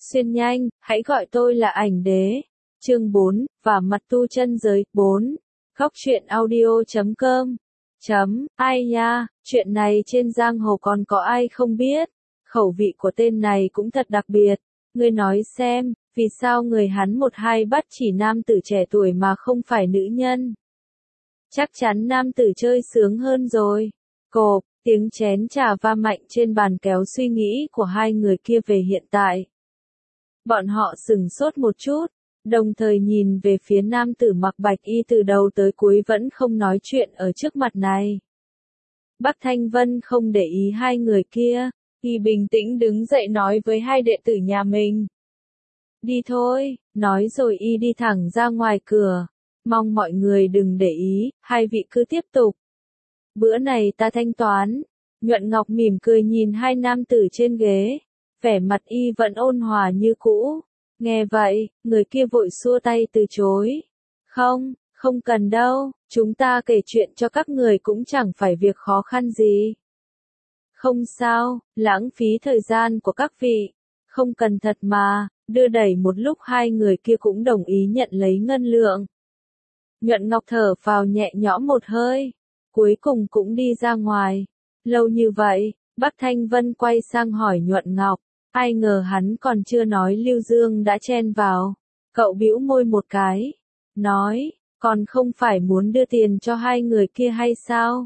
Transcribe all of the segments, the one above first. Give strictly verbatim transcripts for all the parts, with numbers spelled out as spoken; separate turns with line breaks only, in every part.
Xuyên nhanh, hãy gọi tôi là ảnh đế. Chương bốn, và mặt tu chân giới. bốn. Góc truyện audio chấm com. Chấm, ai nha, chuyện này trên giang hồ còn có ai không biết. Khẩu vị của tên này cũng thật đặc biệt. Ngươi nói xem, vì sao người hắn một hai bắt chỉ nam tử trẻ tuổi mà không phải nữ nhân? Chắc chắn nam tử chơi sướng hơn rồi. Cộp, tiếng chén trà va mạnh trên bàn kéo suy nghĩ của hai người kia về hiện tại. Bọn họ sửng sốt một chút, đồng thời nhìn về phía nam tử mặc bạch y từ đầu tới cuối vẫn không nói chuyện ở trước mặt này. Bắc Thanh Vân không để ý hai người kia, y bình tĩnh đứng dậy nói với hai đệ tử nhà mình. Đi thôi, nói rồi y đi thẳng ra ngoài cửa, mong mọi người đừng để ý, hai vị cứ tiếp tục. Bữa này ta thanh toán. Nhuận Ngọc mỉm cười nhìn hai nam tử trên ghế, vẻ mặt y vẫn ôn hòa như cũ. Nghe vậy, người kia vội xua tay từ chối. Không, không cần đâu, chúng ta kể chuyện cho các người cũng chẳng phải việc khó khăn gì. Không sao, lãng phí thời gian của các vị. Không cần thật mà, đưa đẩy một lúc hai người kia cũng đồng ý nhận lấy ngân lượng. Nhuận Ngọc thở phào nhẹ nhõm một hơi, cuối cùng cũng đi ra ngoài. Lâu như vậy, Bắc Thanh Vân quay sang hỏi Nhuận Ngọc, ai ngờ hắn còn chưa nói Lưu Dương đã chen vào. Cậu bĩu môi một cái, nói, còn không phải muốn đưa tiền cho hai người kia hay sao?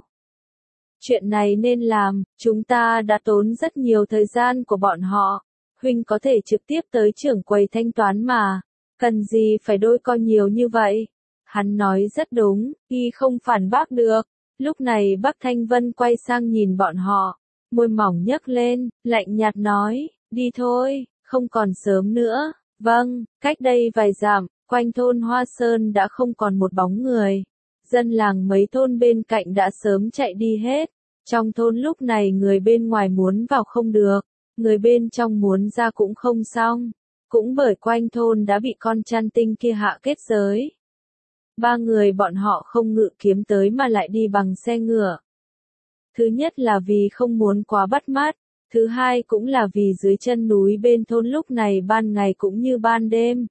Chuyện này nên làm, chúng ta đã tốn rất nhiều thời gian của bọn họ. Huynh có thể trực tiếp tới trưởng quầy thanh toán mà, cần gì phải đôi co nhiều như vậy? Hắn nói rất đúng, y không phản bác được. Lúc này Bắc Thanh Vân quay sang nhìn bọn họ, môi mỏng nhấc lên, lạnh nhạt nói, đi thôi, không còn sớm nữa. Vâng, cách đây vài dặm, quanh thôn Hoa Sơn đã không còn một bóng người. Dân làng mấy thôn bên cạnh đã sớm chạy đi hết. Trong thôn lúc này người bên ngoài muốn vào không được, người bên trong muốn ra cũng không xong. Cũng bởi quanh thôn đã bị con chăn tinh kia hạ kết giới. Ba người bọn họ không ngự kiếm tới mà lại đi bằng xe ngựa. Thứ nhất là vì không muốn quá bắt mắt, thứ hai cũng là vì dưới chân núi bên thôn lúc này ban ngày cũng như ban đêm.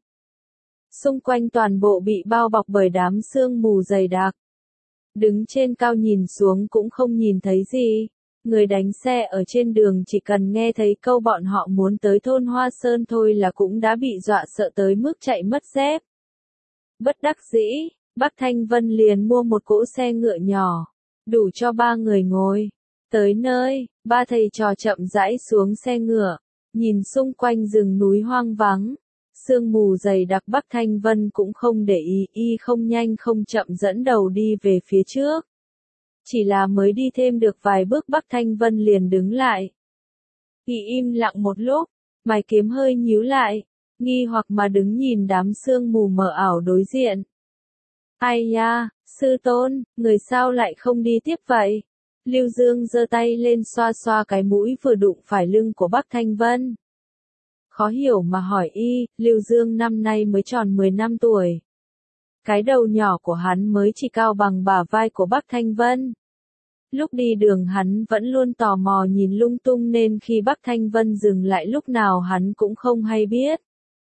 Xung quanh toàn bộ bị bao bọc bởi đám sương mù dày đặc. Đứng trên cao nhìn xuống cũng không nhìn thấy gì. Người đánh xe ở trên đường chỉ cần nghe thấy câu bọn họ muốn tới thôn Hoa Sơn thôi là cũng đã bị dọa sợ tới mức chạy mất dép. Bất đắc dĩ, Bắc Thanh Vân liền mua một cỗ xe ngựa nhỏ, đủ cho ba người ngồi. Tới nơi, ba thầy trò chậm rãi xuống xe ngựa, nhìn xung quanh rừng núi hoang vắng. Sương mù dày đặc Bắc Thanh Vân cũng không để ý, y không nhanh không chậm dẫn đầu đi về phía trước. Chỉ là mới đi thêm được vài bước Bắc Thanh Vân liền đứng lại. Y im lặng một lúc, mày kiếm hơi nhíu lại, nghi hoặc mà đứng nhìn đám sương mù mờ ảo đối diện. Ai nha, sư tôn, người sao lại không đi tiếp vậy? Lưu Dương giơ tay lên xoa xoa cái mũi vừa đụng phải lưng của Bắc Thanh Vân. Khó hiểu mà hỏi y, Lưu Dương năm nay mới tròn mười năm tuổi. Cái đầu nhỏ của hắn mới chỉ cao bằng bả vai của Bắc Thanh Vân. Lúc đi đường hắn vẫn luôn tò mò nhìn lung tung nên khi Bắc Thanh Vân dừng lại lúc nào hắn cũng không hay biết.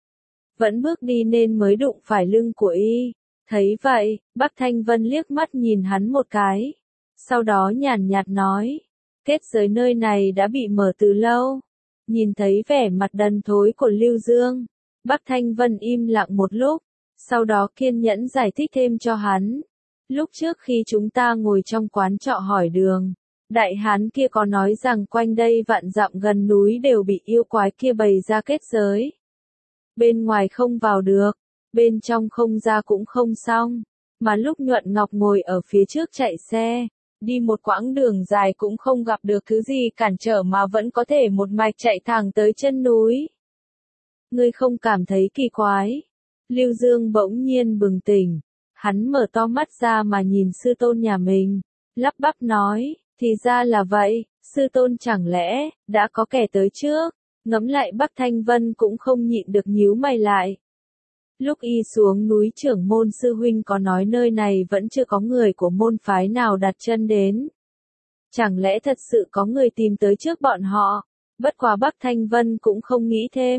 Vẫn bước đi nên mới đụng phải lưng của y. Thấy vậy, Bắc Thanh Vân liếc mắt nhìn hắn một cái. Sau đó nhàn nhạt nói, kết giới nơi này đã bị mở từ lâu. Nhìn thấy vẻ mặt đần thối của Lưu Dương, Bắc Thanh Vân im lặng một lúc, sau đó kiên nhẫn giải thích thêm cho hắn. Lúc trước khi chúng ta ngồi trong quán trọ hỏi đường, đại hán kia có nói rằng quanh đây vạn dặm gần núi đều bị yêu quái kia bày ra kết giới. Bên ngoài không vào được, bên trong không ra cũng không xong, mà lúc Nhuận Ngọc ngồi ở phía trước chạy xe, đi một quãng đường dài cũng không gặp được thứ gì cản trở mà vẫn có thể một mạch chạy thẳng tới chân núi. Ngươi không cảm thấy kỳ quái? Lưu Dương bỗng nhiên bừng tỉnh, hắn mở to mắt ra mà nhìn sư tôn nhà mình, lắp bắp nói, thì ra là vậy, sư tôn chẳng lẽ, đã có kẻ tới trước? Ngẫm lại Bắc Thanh Vân cũng không nhịn được nhíu mày lại. Lúc y xuống núi trưởng môn sư huynh có nói nơi này vẫn chưa có người của môn phái nào đặt chân đến. Chẳng lẽ thật sự có người tìm tới trước bọn họ? Bất quá Bắc Thanh Vân cũng không nghĩ thêm,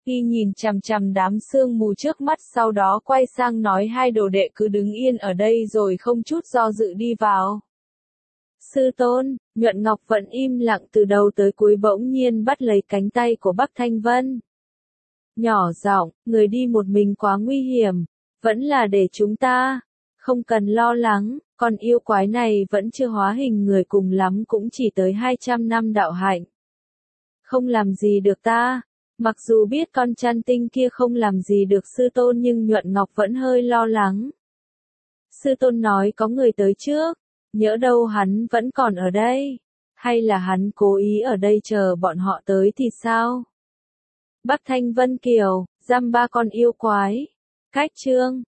Y nhìn chằm chằm đám sương mù trước mắt, sau đó quay sang nói hai đồ đệ cứ đứng yên ở đây rồi không chút do dự đi vào. Sư tôn, Nhuận Ngọc vẫn im lặng từ đầu tới cuối, bỗng nhiên bắt lấy cánh tay của Bắc Thanh Vân. Nhỏ giọng, người đi một mình quá nguy hiểm, vẫn là để chúng ta. Không cần lo lắng, con yêu quái này vẫn chưa hóa hình người, cùng lắm cũng chỉ tới hai trăm năm đạo hạnh. Không làm gì được ta. Mặc dù biết con chăn tinh kia không làm gì được sư tôn, nhưng Nhuận Ngọc vẫn hơi lo lắng. Sư tôn nói có người tới trước, nhỡ đâu hắn vẫn còn ở đây, hay là hắn cố ý ở đây chờ bọn họ tới thì sao? Bắc Thanh Vân Kiều, giam ba con yêu quái. Cách chương